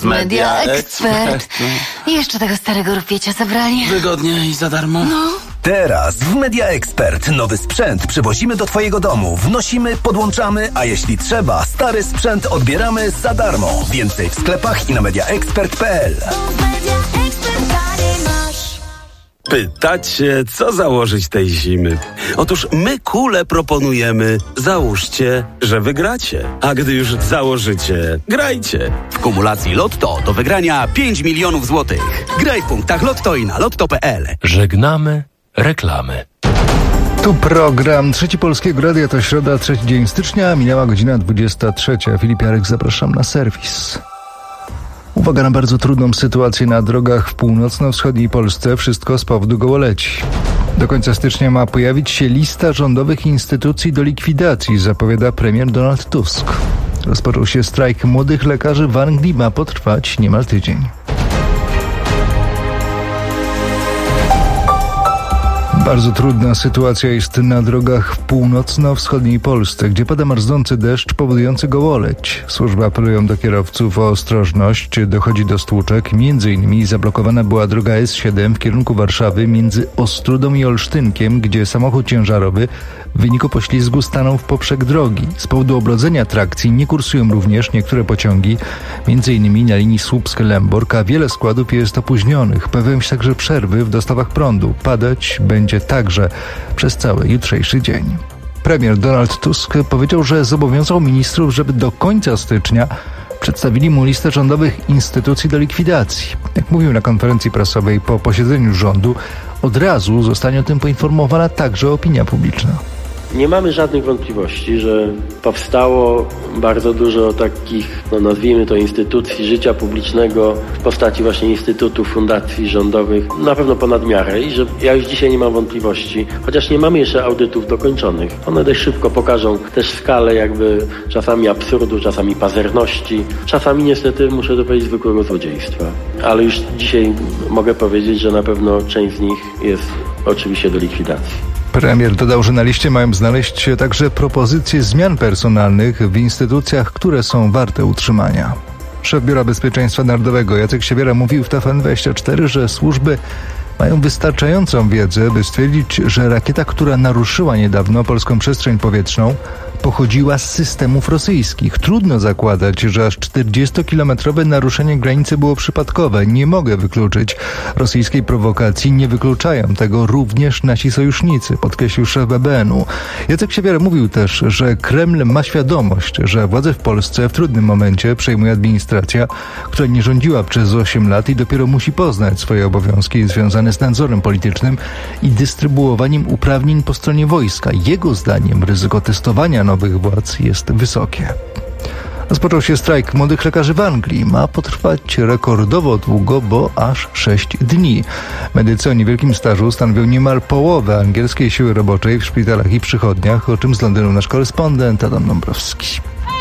Media Expert. Jeszcze tego starego rupiecia zabrali. Wygodnie i za darmo. No. Teraz w Media Expert nowy sprzęt przywozimy do Twojego domu. Wnosimy, podłączamy, a jeśli trzeba, stary sprzęt odbieramy za darmo. Więcej w sklepach i na mediaexpert.pl. Pytacie, co założyć tej zimy? Otóż my kule proponujemy. Załóżcie, że wygracie. A gdy już założycie, grajcie. W kumulacji Lotto do wygrania 5 milionów złotych. Graj w punktach Lotto i na lotto.pl. Żegnamy reklamy. Tu program Trzeci Polskiego Radia, to środa, 3 dzień stycznia, minęła godzina 23. Filip Jarek, zapraszam na serwis. Uwaga na bardzo trudną sytuację na drogach w północno-wschodniej Polsce. Wszystko z powodu gołoleci. Do końca stycznia ma pojawić się lista rządowych instytucji do likwidacji, zapowiada premier Donald Tusk. Rozpoczął się strajk młodych lekarzy w Anglii, ma potrwać niemal tydzień. Bardzo trudna sytuacja jest na drogach w północno-wschodniej Polsce, gdzie pada marznący deszcz powodujący gołoleć. Służby apelują do kierowców o ostrożność. Dochodzi do stłuczek. Między innymi zablokowana była droga S7 w kierunku Warszawy między Ostródą i Olsztynkiem, gdzie samochód ciężarowy w wyniku poślizgu stanął w poprzek drogi. Z powodu obrodzenia trakcji nie kursują również niektóre pociągi, między innymi na linii Słupsk-Lęborg, a wiele składów jest opóźnionych. Pojawiają się także przerwy w dostawach prądu. Padać będzie także przez cały jutrzejszy dzień. Premier Donald Tusk powiedział, że zobowiązał ministrów, żeby do końca stycznia przedstawili mu listę rządowych instytucji do likwidacji. Jak mówił na konferencji prasowej po posiedzeniu rządu, od razu zostanie o tym poinformowana także opinia publiczna. Nie mamy żadnych wątpliwości, że powstało bardzo dużo takich, nazwijmy to, instytucji życia publicznego w postaci właśnie instytutów, fundacji rządowych, na pewno ponad miarę i że ja już dzisiaj nie mam wątpliwości, chociaż nie mamy jeszcze audytów dokończonych. One dość szybko pokażą też skalę jakby czasami absurdu, czasami pazerności, czasami niestety, muszę to powiedzieć, zwykłego złodziejstwa. Ale już dzisiaj mogę powiedzieć, że na pewno część z nich jest oczywiście do likwidacji. Premier dodał, że na liście mają znaleźć się także propozycje zmian personalnych w instytucjach, które są warte utrzymania. Szef Biura Bezpieczeństwa Narodowego Jacek Siewiera mówił w TVN24, że służby mają wystarczającą wiedzę, by stwierdzić, że rakieta, która naruszyła niedawno polską przestrzeń powietrzną, pochodziła z systemów rosyjskich. Trudno zakładać, że aż 40-kilometrowe naruszenie granicy było przypadkowe. Nie mogę wykluczyć rosyjskiej prowokacji. Nie wykluczają tego również nasi sojusznicy, podkreślił szef BBN-u. Jacek Siewiera mówił też, że Kreml ma świadomość, że władzę w Polsce w trudnym momencie przejmuje administracja, która nie rządziła przez 8 lat i dopiero musi poznać swoje obowiązki związane z nadzorem politycznym i dystrybuowaniem uprawnień po stronie wojska. Jego zdaniem ryzyko testowania nowych władz jest wysokie. Rozpoczął się strajk młodych lekarzy w Anglii. Ma potrwać rekordowo długo, bo aż 6 dni. Medycy o niewielkim stażu stanowią niemal połowę angielskiej siły roboczej w szpitalach i przychodniach, o czym z Londynu nasz korespondent Adam Dąbrowski.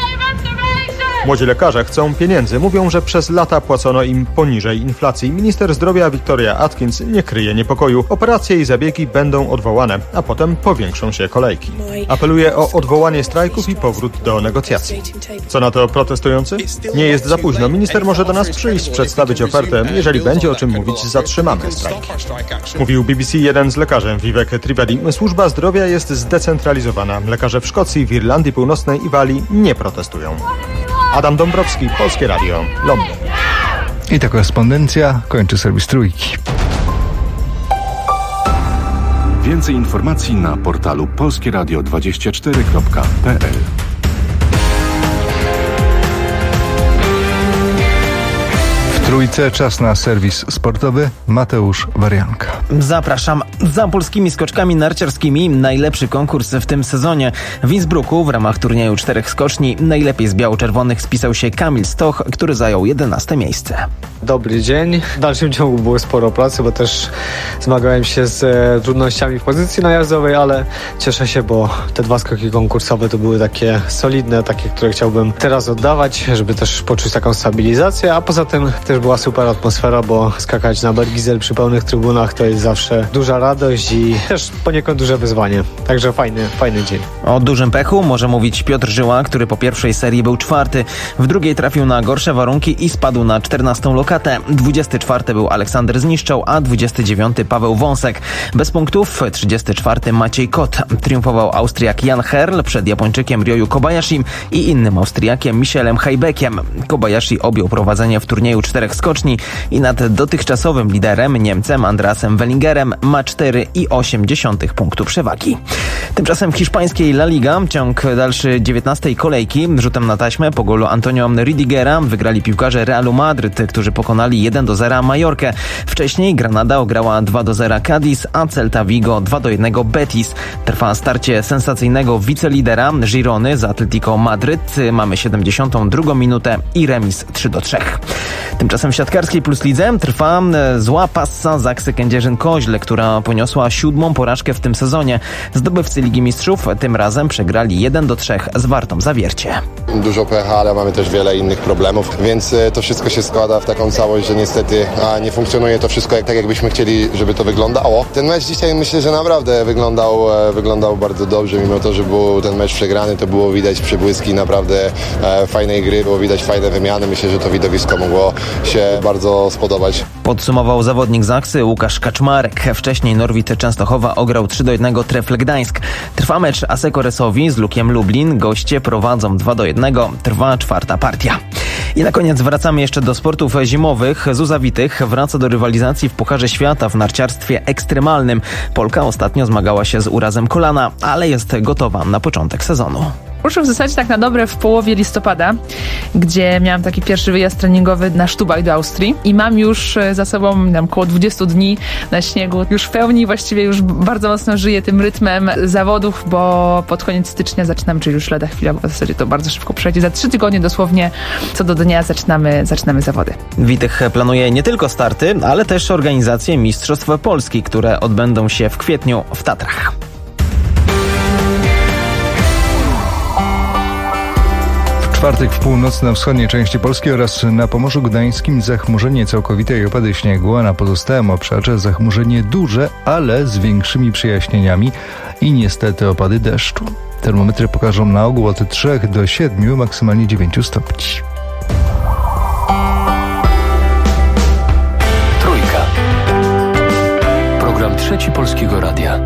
Młodzi lekarze chcą pieniędzy. Mówią, że przez lata płacono im poniżej inflacji. Minister zdrowia Victoria Atkins nie kryje niepokoju. Operacje i zabiegi będą odwołane, a potem powiększą się kolejki. Apeluje o odwołanie strajków i powrót do negocjacji. Co na to protestujący? Nie jest za późno. Minister może do nas przyjść, przedstawić ofertę. Jeżeli będzie o czym mówić, zatrzymamy strajki. Mówił BBC jeden z lekarzy, Vivek Trivedi. Służba zdrowia jest zdecentralizowana. Lekarze w Szkocji, w Irlandii Północnej i Walii nie protestują. Adam Dąbrowski, Polskie Radio, Londyn. I ta korespondencja kończy serwis Trójki. Więcej informacji na portalu polskieradio24.pl. Trójce, czas na serwis sportowy. Mateusz Warianka. Zapraszam. Za polskimi skoczkami narciarskimi najlepszy konkurs w tym sezonie. W Innsbrucku w ramach turnieju 4 skoczni najlepiej z biało-czerwonych spisał się Kamil Stoch, który zajął 11 miejsce. Dobry dzień. W dalszym ciągu było sporo pracy, bo też zmagałem się z trudnościami w pozycji najazdowej, ale cieszę się, bo te 2 skoki konkursowe to były takie solidne, takie, które chciałbym teraz oddawać, żeby też poczuć taką stabilizację, a poza tym też była super atmosfera, bo skakać na Bergizel przy pełnych trybunach to jest zawsze duża radość i też poniekąd duże wyzwanie. Także fajny dzień. O dużym pechu może mówić Piotr Żyła, który po pierwszej serii był 4. W drugiej trafił na gorsze warunki i spadł na 14. lokatę. 24. był Aleksander Zniszczał, a 29. Paweł Wąsek. Bez punktów 34. Maciej Kot. Triumfował Austriak Jan Herl przed Japończykiem Ryoyu Kobayashim i innym Austriakiem Michelem Hajbekiem. Kobayashi objął prowadzenie w turnieju 4 skoczni i nad dotychczasowym liderem Niemcem Andreasem Wellingerem ma 4,8 punktu przewagi. Tymczasem w hiszpańskiej La Liga ciąg dalszy 19. kolejki. Rzutem na taśmę po golu Antonio Rüdigera wygrali piłkarze Realu Madryt, którzy pokonali 1-0 Majorkę. Wcześniej Granada ograła 2-0 Cadiz, a Celta Vigo 2-1 Betis. Trwa starcie sensacyjnego wicelidera Girony z Atletico Madryt. Mamy 72 minutę i remis 3-3. Tymczasem w siatkarskiej Plus Lidze trwa zła passa Zaksy Kędzierzyn-Koźle, która poniosła 7. porażkę w tym sezonie. Zdobywcy Ligi Mistrzów tym razem przegrali 1-3 z Wartą Zawiercie. Dużo pecha, ale mamy też wiele innych problemów, więc to wszystko się składa w taką całość, że niestety nie funkcjonuje to wszystko tak, jakbyśmy chcieli, żeby to wyglądało. Ten mecz dzisiaj myślę, że naprawdę wyglądał bardzo dobrze, mimo to, że był ten mecz przegrany, to było widać przebłyski naprawdę fajnej gry, było widać fajne wymiany. Myślę, że to widowisko mogło się bardzo spodobać. Podsumował zawodnik Zaksy Łukasz Kaczmarek. Wcześniej Norwid Częstochowa ograł 3-1 Trefl Gdańsk. Trwa mecz ASEKO Resowi z Lukiem Lublin. Goście prowadzą 2-1. Trwa 4. partia. I na koniec wracamy jeszcze do sportów zimowych. Zuza Witych wraca do rywalizacji w Pucharze Świata w narciarstwie ekstremalnym. Polka ostatnio zmagała się z urazem kolana, ale jest gotowa na początek sezonu. Ruszył w zasadzie tak na dobre w połowie listopada, gdzie miałam taki pierwszy wyjazd treningowy na Sztubaj do Austrii i mam już za sobą około 20 dni na śniegu. Już w pełni właściwie już bardzo mocno żyję tym rytmem zawodów, bo pod koniec stycznia zaczynamy, czyli już lada chwila, bo w zasadzie to bardzo szybko przejdzie. Za 3 tygodnie dosłownie co do dnia zaczynamy zawody. Witych planuje nie tylko starty, ale też organizację Mistrzostw Polski, które odbędą się w kwietniu w Tatrach. W czwartek w północno-wschodniej części Polski oraz na Pomorzu Gdańskim zachmurzenie całkowite i opady śniegu, a na pozostałym obszarze zachmurzenie duże, ale z większymi przejaśnieniami i niestety opady deszczu. Termometry pokażą na ogół od 3 do 7, maksymalnie 9 stopni. Trójka. Program Trzeci Polskiego Radia.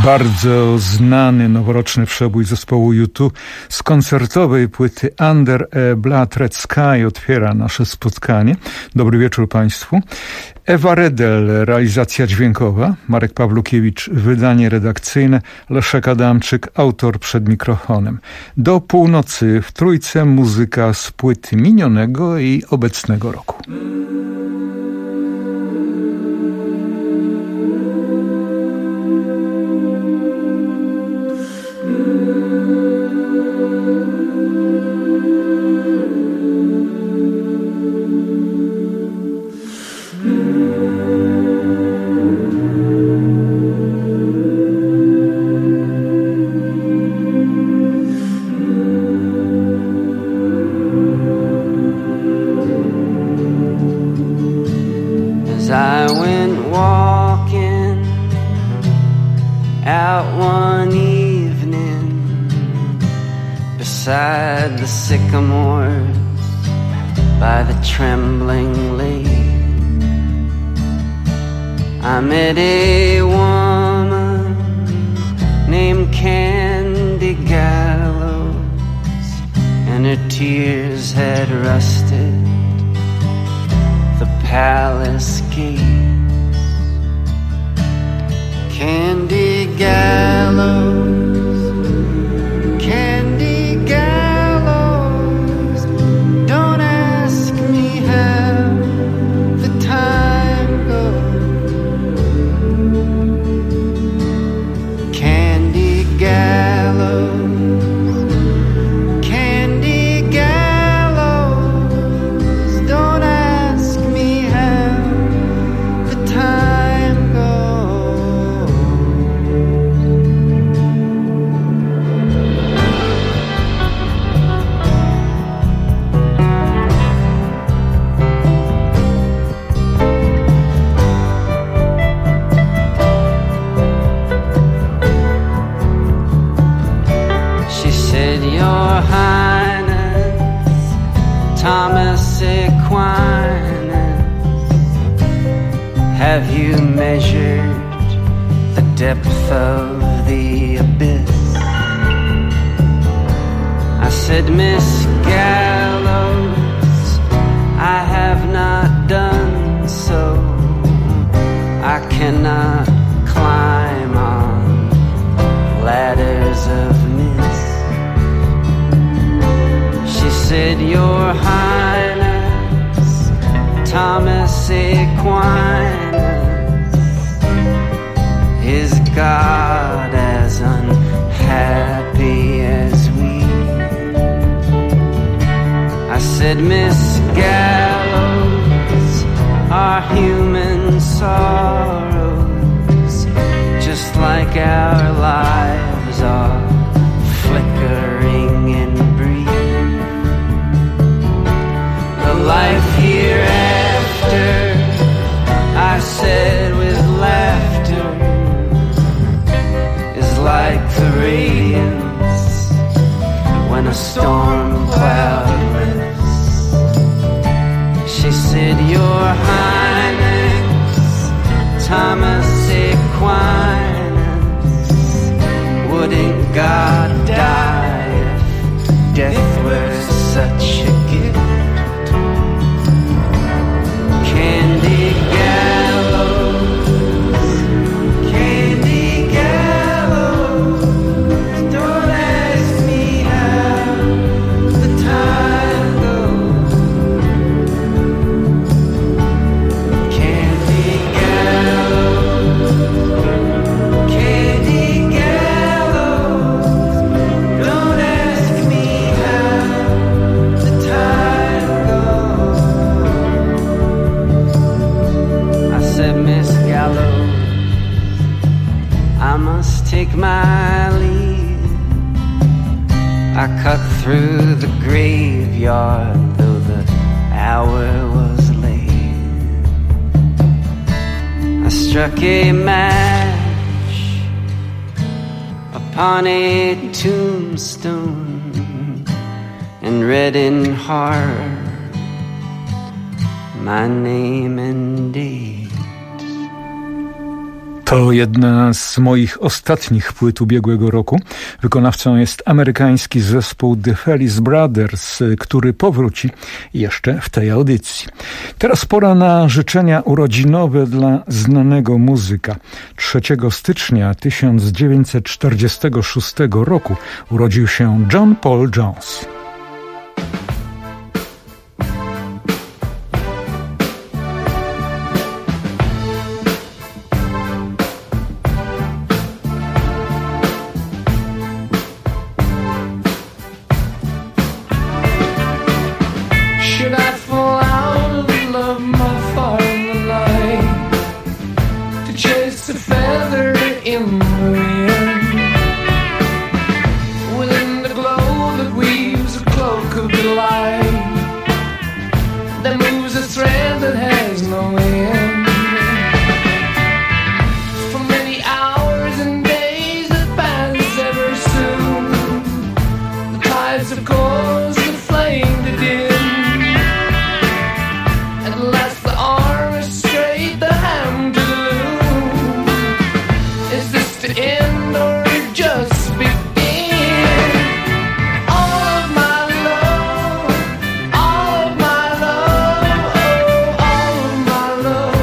Bardzo znany noworoczny przebój zespołu U2 z koncertowej płyty Under a Blood Red Sky otwiera nasze spotkanie. Dobry wieczór Państwu. Ewa Redel, realizacja dźwiękowa, Marek Pawlukiewicz, wydanie redakcyjne, Leszek Adamczyk, autor przed mikrofonem. Do północy w Trójce muzyka z płyt minionego i obecnego roku. Beside the sycamores by the trembling lake, I met a woman named Candy Gallows, and her tears had rusted the palace gates. Candy Gallows, Candy Gallows, don't ask me how the time goes. Candy Gallows, Candy Gallows, don't ask me how the time goes. She said, Your Highness, Thomas Aquinas, have you measured the depth of the abyss? I said, Miss Gallows, I have not done so. I cannot climb on ladders of mist. She said, Your Highness, Thomas Aquinas, is God as unhappy as we? I said, Miss Gallows, our human sorrows, just like our lives, are flickering and brief. The life hereafter, I said with laughter, is like the radiance when a storm cloud lifts. She said, Your Highness, Thomas Aquinas, wouldn't God die if death were such a gift? Candy Gallows, Candy Gallows, don't ask me how the time goes. Candy Gallows, Candy Gallows, don't ask me how the time goes. I said, Miss Gallows, I must take my leave. I cut through the graveyard, though the hour was late. I struck a match upon a tombstone and read in horror my name and date. To jedna z moich ostatnich płyt ubiegłego roku. Wykonawcą jest amerykański zespół The Felice Brothers, który powróci jeszcze w tej audycji. Teraz pora na życzenia urodzinowe dla znanego muzyka. 3 stycznia 1946 roku urodził się John Paul Jones. Love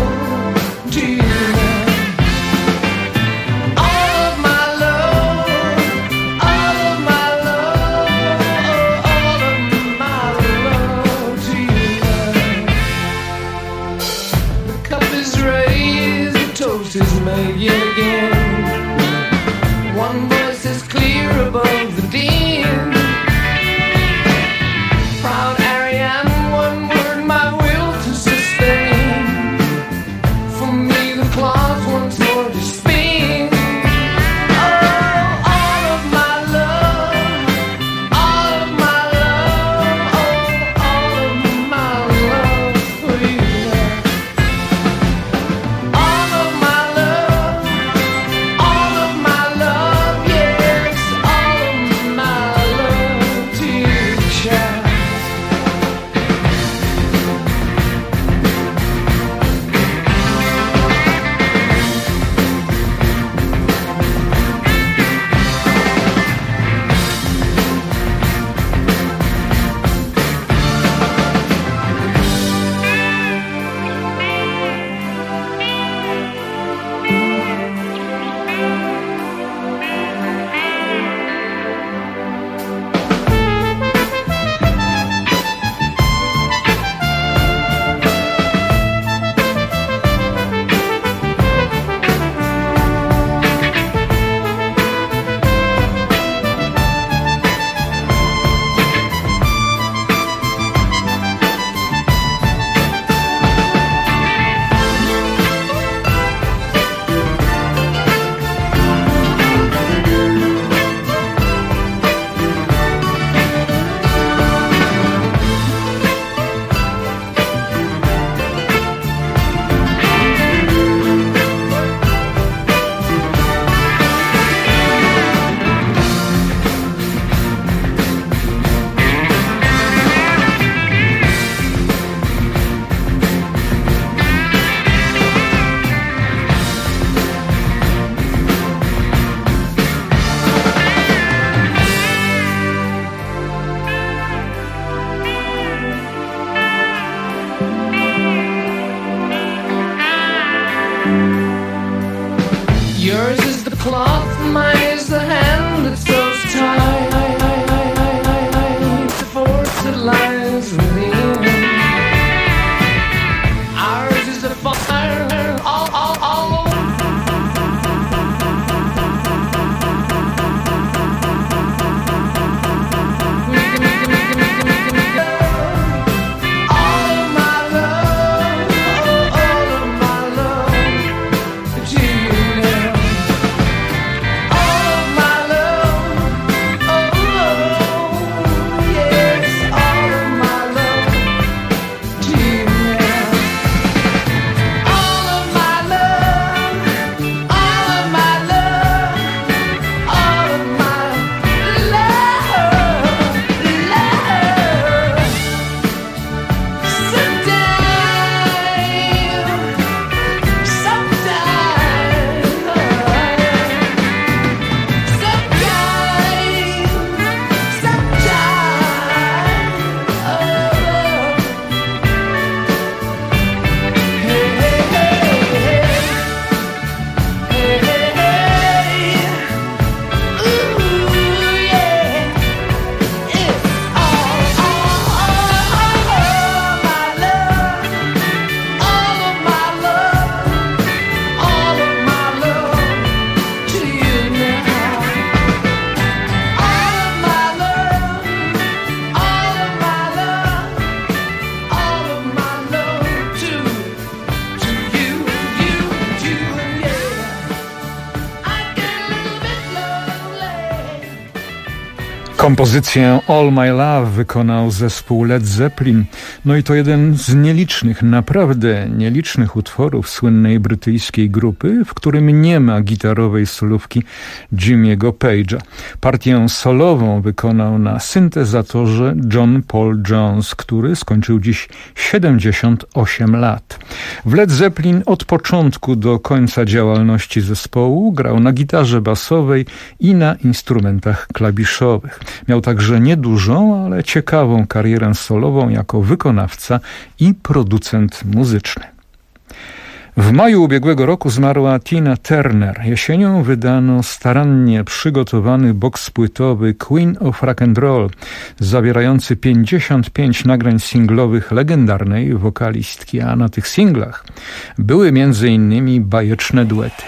Kompozycję All My Love wykonał zespół Led Zeppelin. No i to jeden z nielicznych, naprawdę nielicznych utworów słynnej brytyjskiej grupy, w którym nie ma gitarowej solówki Jimmy'ego Page'a. Partię solową wykonał na syntezatorze John Paul Jones, który skończył dziś 78 lat. W Led Zeppelin od początku do końca działalności zespołu grał na gitarze basowej i na instrumentach klawiszowych. Miał także niedużą, ale ciekawą karierę solową jako wykonawca i producent muzyczny. W maju ubiegłego roku zmarła Tina Turner. Jesienią wydano starannie przygotowany boks płytowy Queen of Rock and Roll, zawierający 55 nagrań singlowych legendarnej wokalistki, a na tych singlach były m.in. bajeczne duety.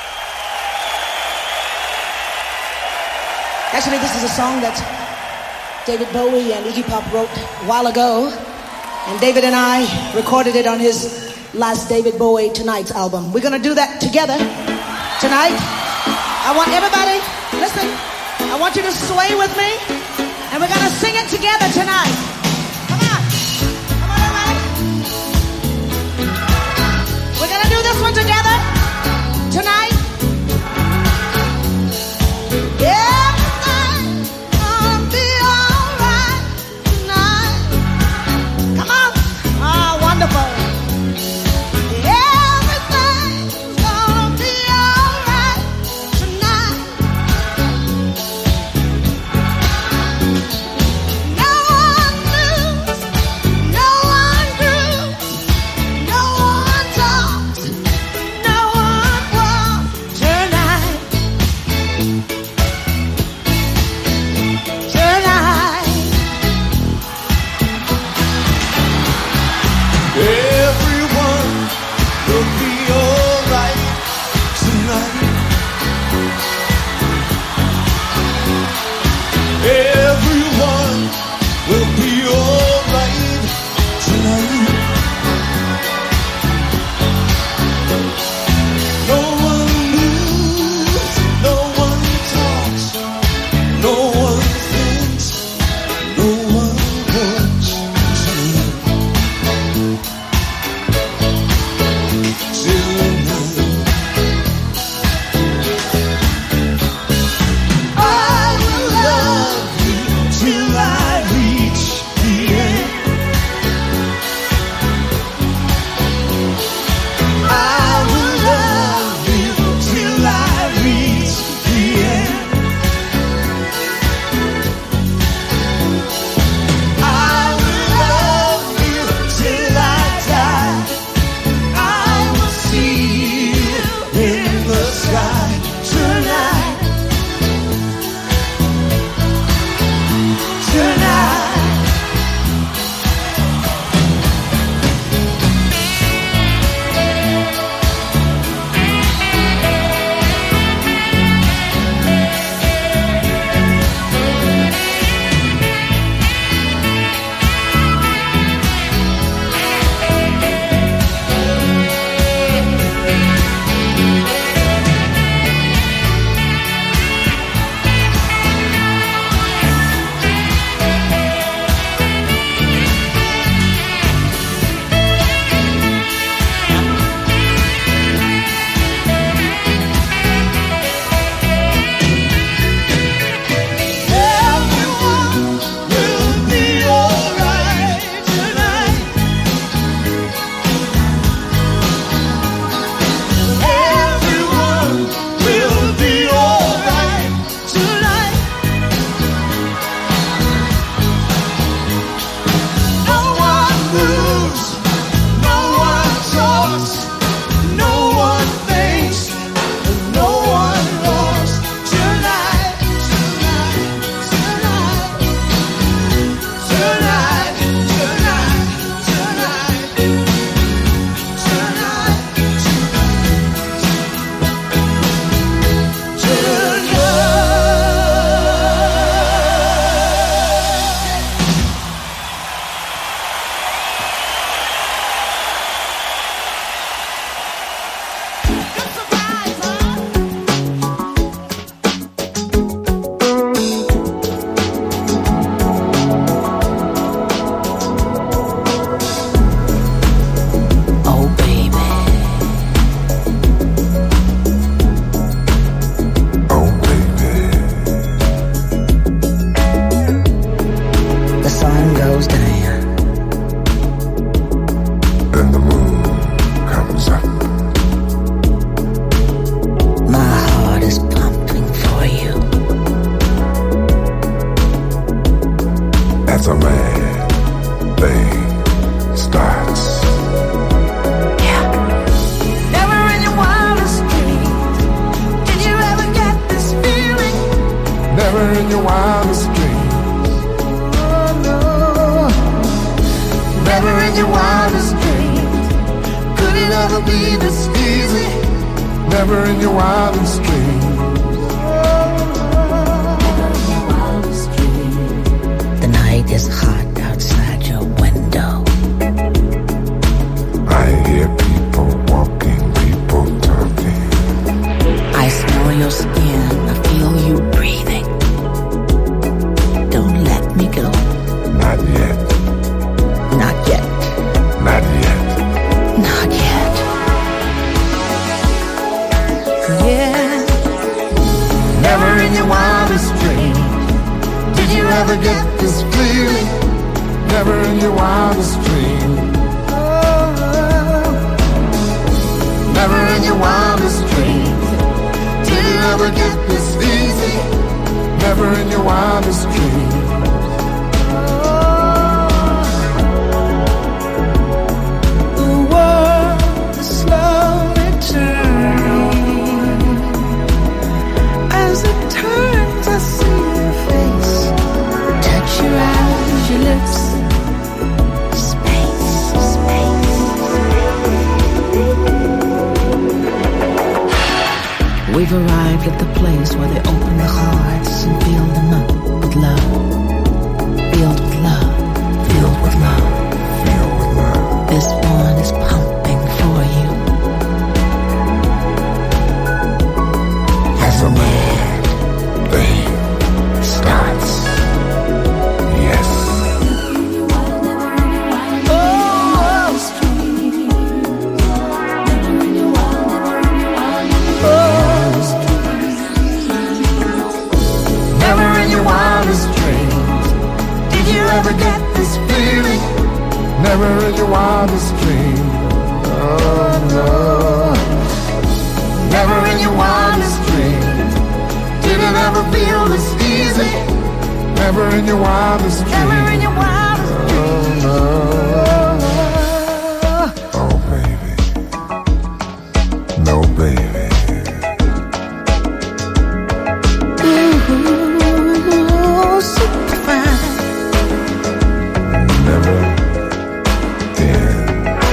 Actually, this is a song that David Bowie and Iggy Pop wrote a while ago, and David and I recorded it on his last David Bowie Tonight's album. We're going to do that together tonight. I want everybody, listen, I want you to sway with me, and we're going to sing it together tonight. Come on. Come on, everybody. We're going to do this one together tonight. Yeah. No one starts. Never in your wildest dreams did you ever get this feeling. Never in your wildest dreams. Oh no. Never in your wildest dreams could it ever be this easy. Never in your wildest dreams. The night is hot outside your window. I hear people walking, people talking. I smell your skin, I feel you breathing. Don't let me go. Not yet. Not yet. Not yet. Not yet. Yeah. Never in your wildest dreams did you ever get this feeling. Never in your wildest dreams. Never in your wildest dreams did it ever get this easy. Never in your wildest dreams. The world is slowly turning. As it turns, I see your face. Touch your eyes, your lips. Space, space. We've arrived at the place where they open the hearts and fill them up with love. Filled with love. Filled with love. Filled with love. This one is pumping for you. As a man, thing starts. Yes. Never in your wildest dreams did you ever get this feeling. Never in your wildest dreams. Oh no. Never in your wildest dreams did it ever feel this easy. Never in your wildest dreams. Never in your wildest dreams. Oh no. Oh baby. No baby. Ooh, super fine. Never in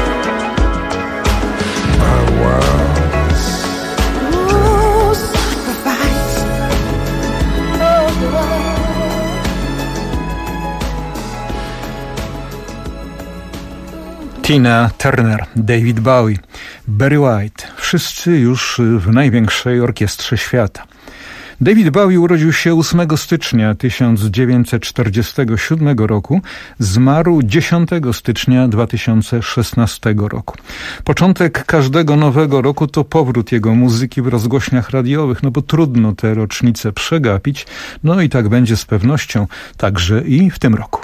my wildest. Ooh, sacrifice. Tina Turner, David Bowie, Barry White. Wszyscy już w największej orkiestrze świata. David Bowie urodził się 8 stycznia 1947 roku, zmarł 10 stycznia 2016 roku. Początek każdego nowego roku to powrót jego muzyki w rozgłośniach radiowych, no bo trudno te rocznice przegapić, no i tak będzie z pewnością także i w tym roku.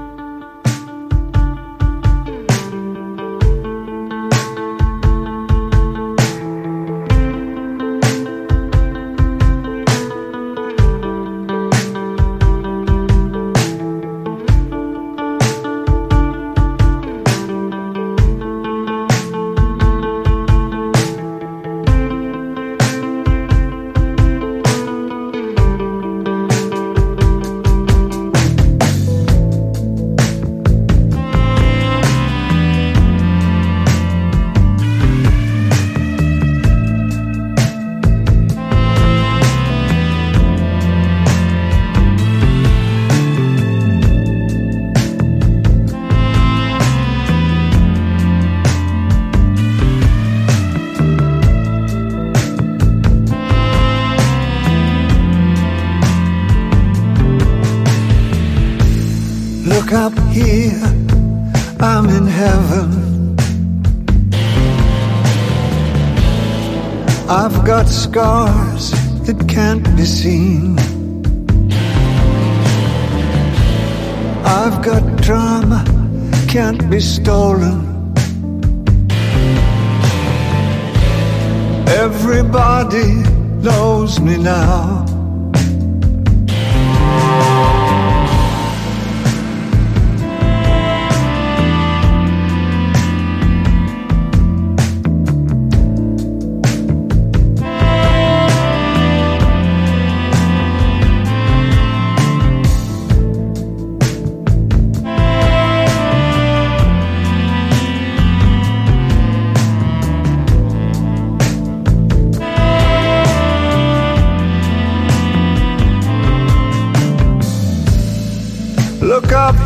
Up here, I'm in heaven. I've got scars that can't be seen. I've got drama, can't be stolen. Everybody knows me now.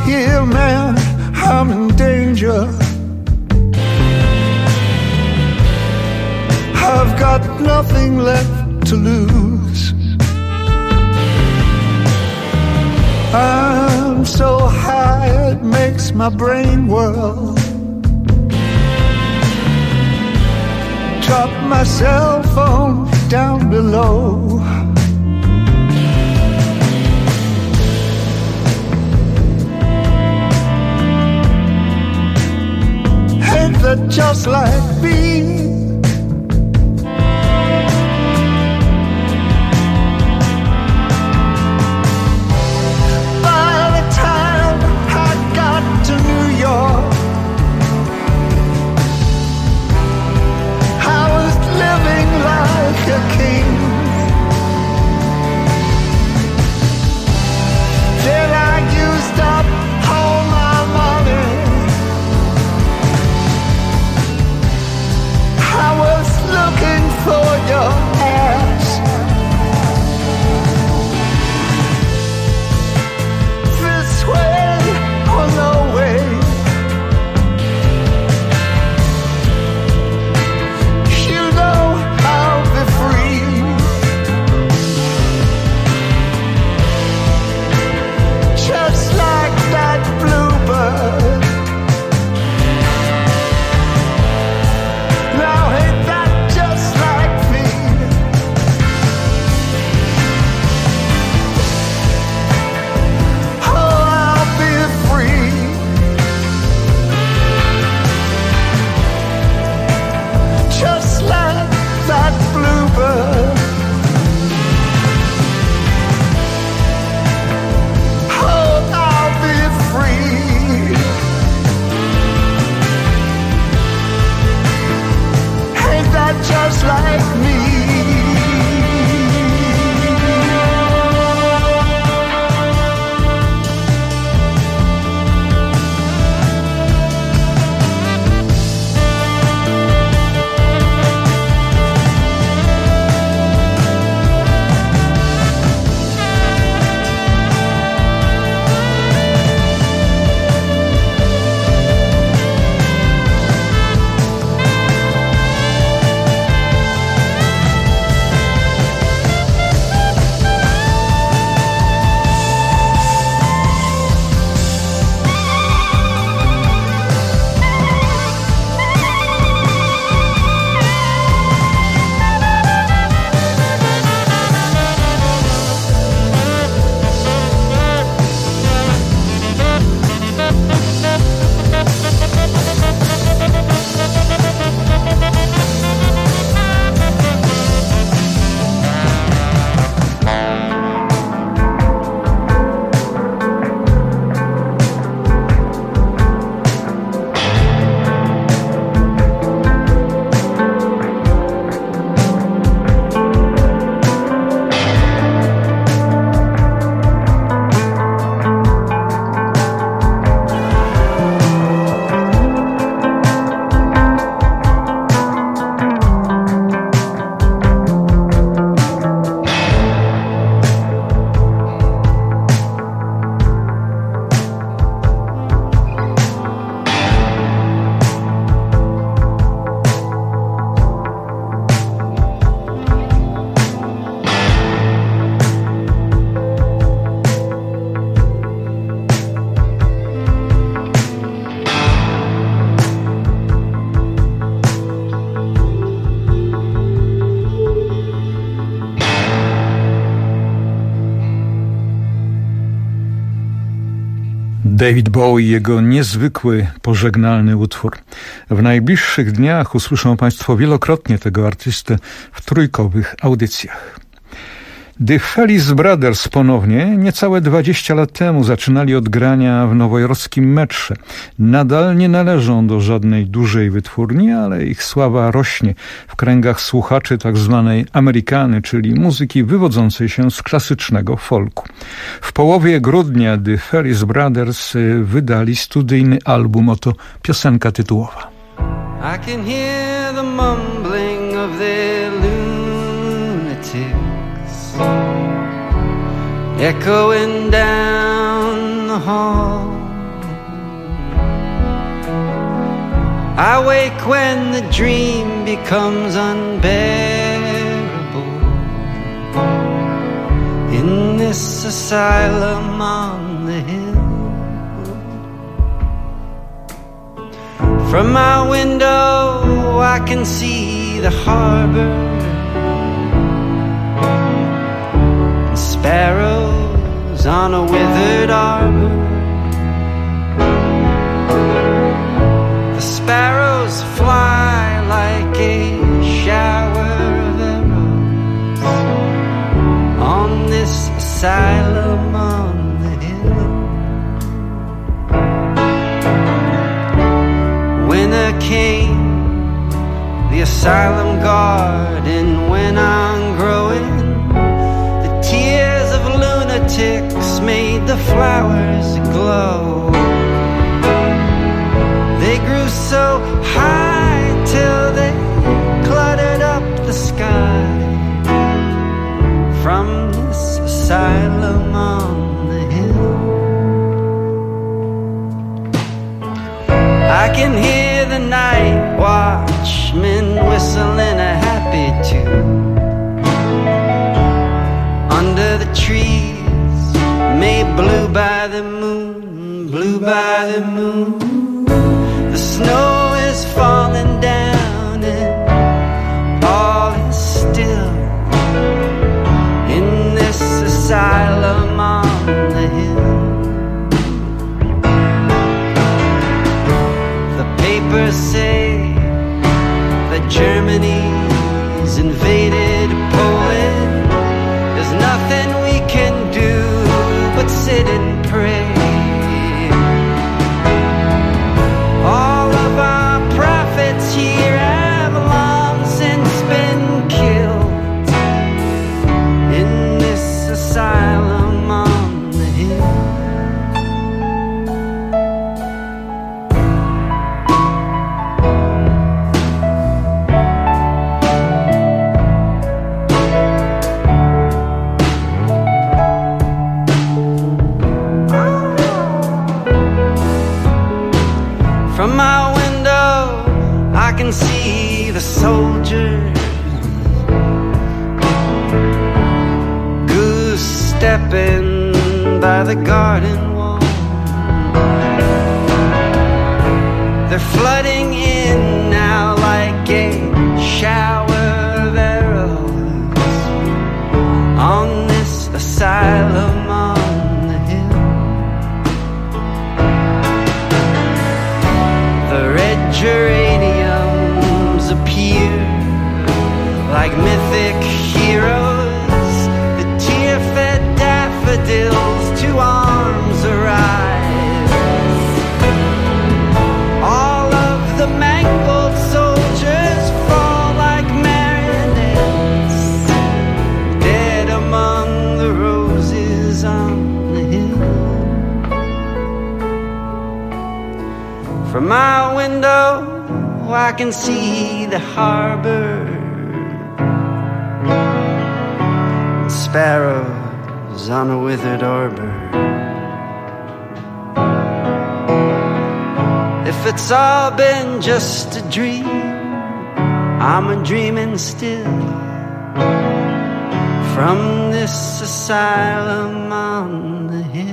here, man, I'm in danger. I've got nothing left to lose. I'm so high it makes my brain whirl. Drop my cell phone down below. Ain't that just like me? David Bowie, jego niezwykły, pożegnalny utwór. W najbliższych dniach usłyszą Państwo wielokrotnie tego artystę w trójkowych audycjach. The Fellis Brothers ponownie niecałe 20 lat temu zaczynali od grania w nowojorskim metrze. Nadal nie należą do żadnej dużej wytwórni, ale ich sława rośnie w kręgach słuchaczy tak zwanej Amerykany, czyli muzyki wywodzącej się z klasycznego folku. W połowie grudnia The Fellis Brothers wydali studyjny album, oto piosenka tytułowa. I can hear the mumbling of their lunatics echoing down the hall. I wake when the dream becomes unbearable. In this asylum on the hill, from my window I can see the harbor and sparrows on a withered arbor. The sparrows fly like a shower of arrows on this asylum on the hill. Winter came, the asylum garden went on growing. The tears of lunatics made the flowers glow. They grew so high till they cluttered up the sky. From this asylum on the hill, I can hear the night watchmen whistling a happy tune. Under the trees made blue by the moon, blue by the moon. The snow is falling down and all is still in this asylum on the hill. The papers say that Germany's invaded Poland. There's nothing we can do but sit and pray. All of our prophets here have long since been killed in this asylum on the hill. From my window I can see the soldiers goose-stepping by the garden wall. They're flooding in now like a shower of arrows on this asylum on the hill. The red geraniums appear like mythic heroes. The tear-fed daffodils to arms arise. All of the mangled soldiers fall like marionettes, dead among the roses on the hill. From my window I can see the harbor, sparrows on a withered arbor. If it's all been just a dream, I'm a dreaming still. From this asylum on the hill.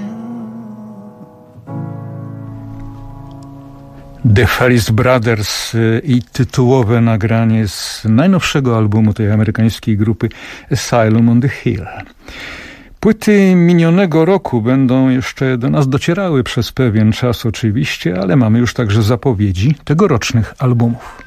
The Felice Brothers i tytułowe nagranie z najnowszego albumu tej amerykańskiej grupy Asylum on the Hill. Płyty minionego roku będą jeszcze do nas docierały przez pewien czas oczywiście, ale mamy już także zapowiedzi tegorocznych albumów.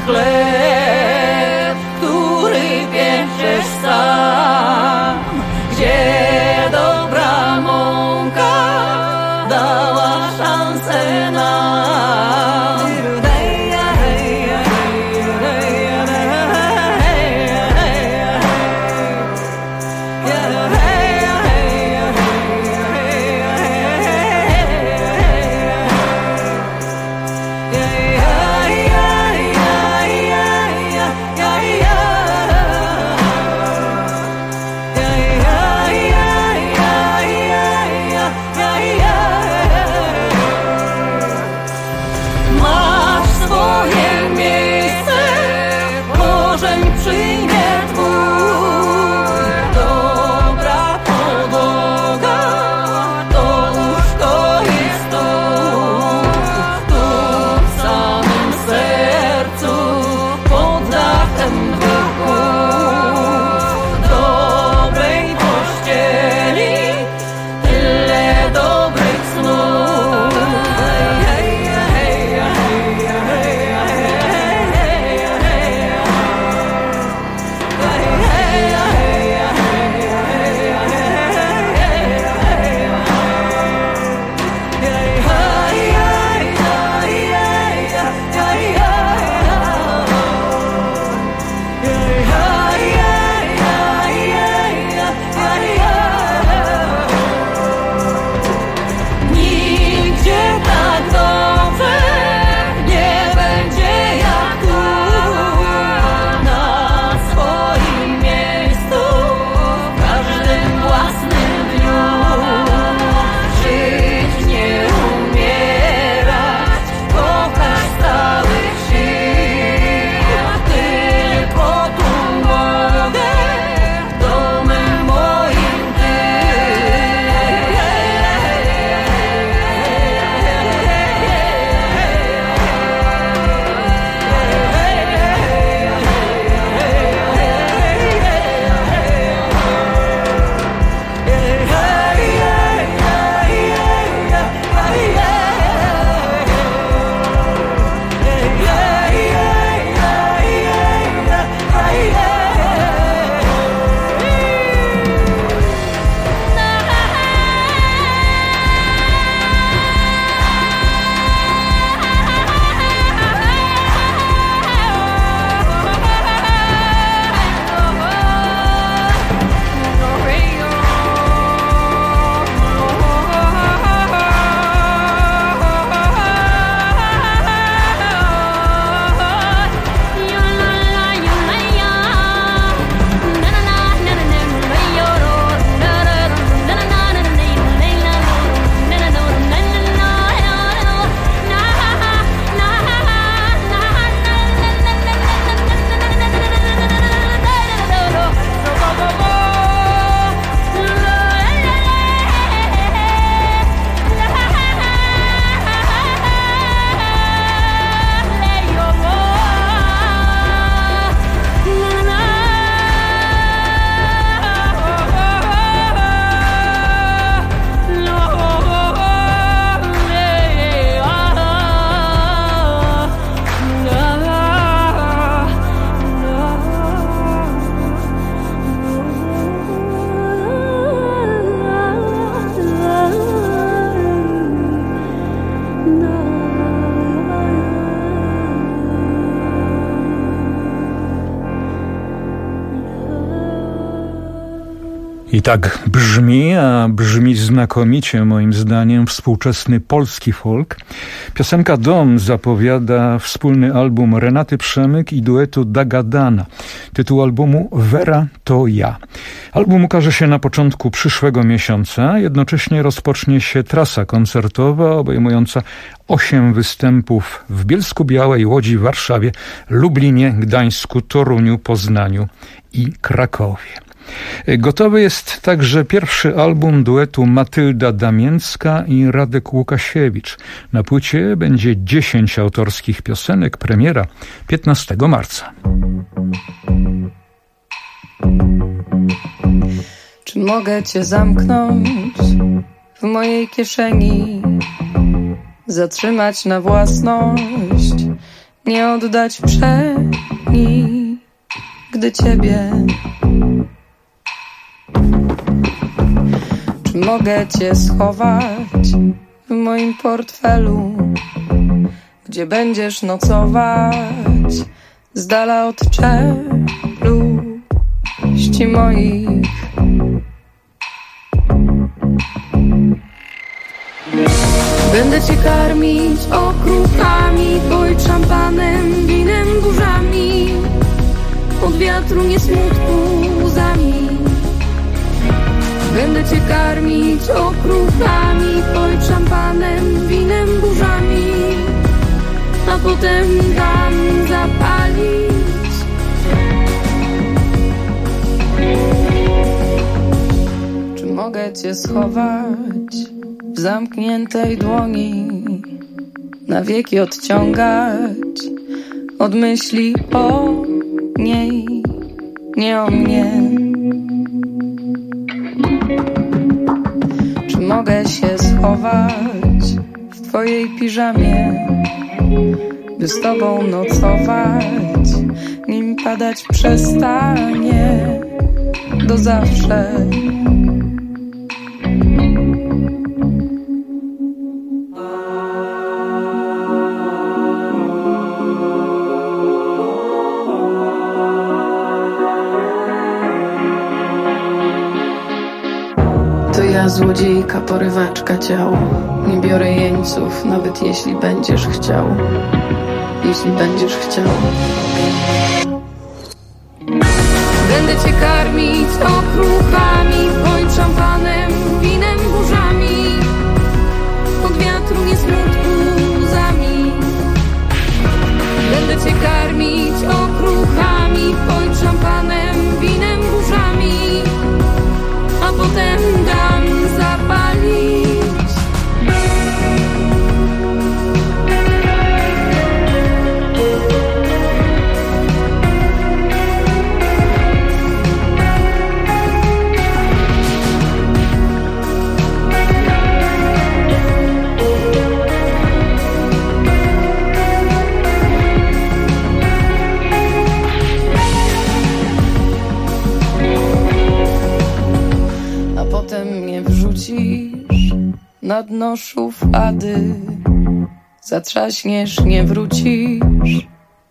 chleb, który pieczesz sam, gdzie dobra mąka dała szansę nam. I tak brzmi, a brzmi znakomicie moim zdaniem, współczesny polski folk. Piosenka Dom zapowiada wspólny album Renaty Przemyk i duetu Dagadana. Tytuł albumu Wera to ja. Album ukaże się na początku przyszłego miesiąca, jednocześnie rozpocznie się trasa koncertowa obejmująca 8 występów w Bielsku-Białej, Łodzi, Warszawie, Lublinie, Gdańsku, Toruniu, Poznaniu i Krakowie. Gotowy jest także pierwszy album duetu Matylda Damięcka i Radek Łukasiewicz. Na płycie będzie 10 autorskich piosenek, premiera 15 marca. Czy mogę cię zamknąć w mojej kieszeni, zatrzymać na własność nie oddać nigdy ciebie. Czy mogę cię schować w moim portfelu, gdzie będziesz nocować, z dala od czeluści moich? Będę cię karmić okruchami, poić szampanem, winem, burzami, od wiatru nie smutku łzami. Będę cię karmić okruchami, poić szampanem, winem, burzami, a potem dam zapalić. Czy mogę cię schować w zamkniętej dłoni, na wieki odciągać od myśli o niej, nie o mnie? Czy mogę się schować w twojej piżamie, by z tobą nocować, nim padać przestanie do zawsze? Złodziejka, porywaczka ciał. Nie biorę jeńców, nawet jeśli będziesz chciał. Jeśli będziesz chciał. Będę cię karmić okruchami, poić szampanem, winem, burzami, od wiatru nie smutku łzami. Będę cię karmić okruchami, poić szampanem, winem, burzami, a potem dam zapalić. A potem mnie wrzucisz na dno szuflady, zatrzaśniesz, nie wrócisz.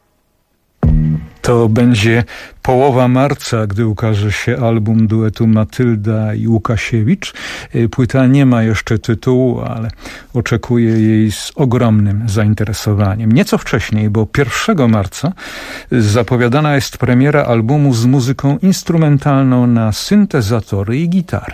To będzie połowa marca, gdy ukaże się album duetu Matylda i Łukasiewicz. Płyta nie ma jeszcze tytułu, ale oczekuję jej z ogromnym zainteresowaniem. Nieco wcześniej, bo 1 marca zapowiadana jest premiera albumu z muzyką instrumentalną na syntezatory i gitary.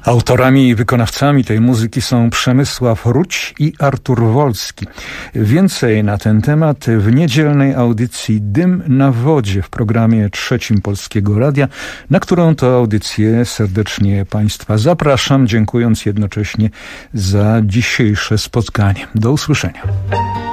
Autorami i wykonawcami tej muzyki są Przemysław Ruć i Artur Wolski. Więcej na ten temat w niedzielnej audycji Dym na wodzie w programie Trzecim Polskiego Radia, na którą to audycję serdecznie Państwa zapraszam, dziękując jednocześnie za dzisiejsze spotkanie. Do usłyszenia.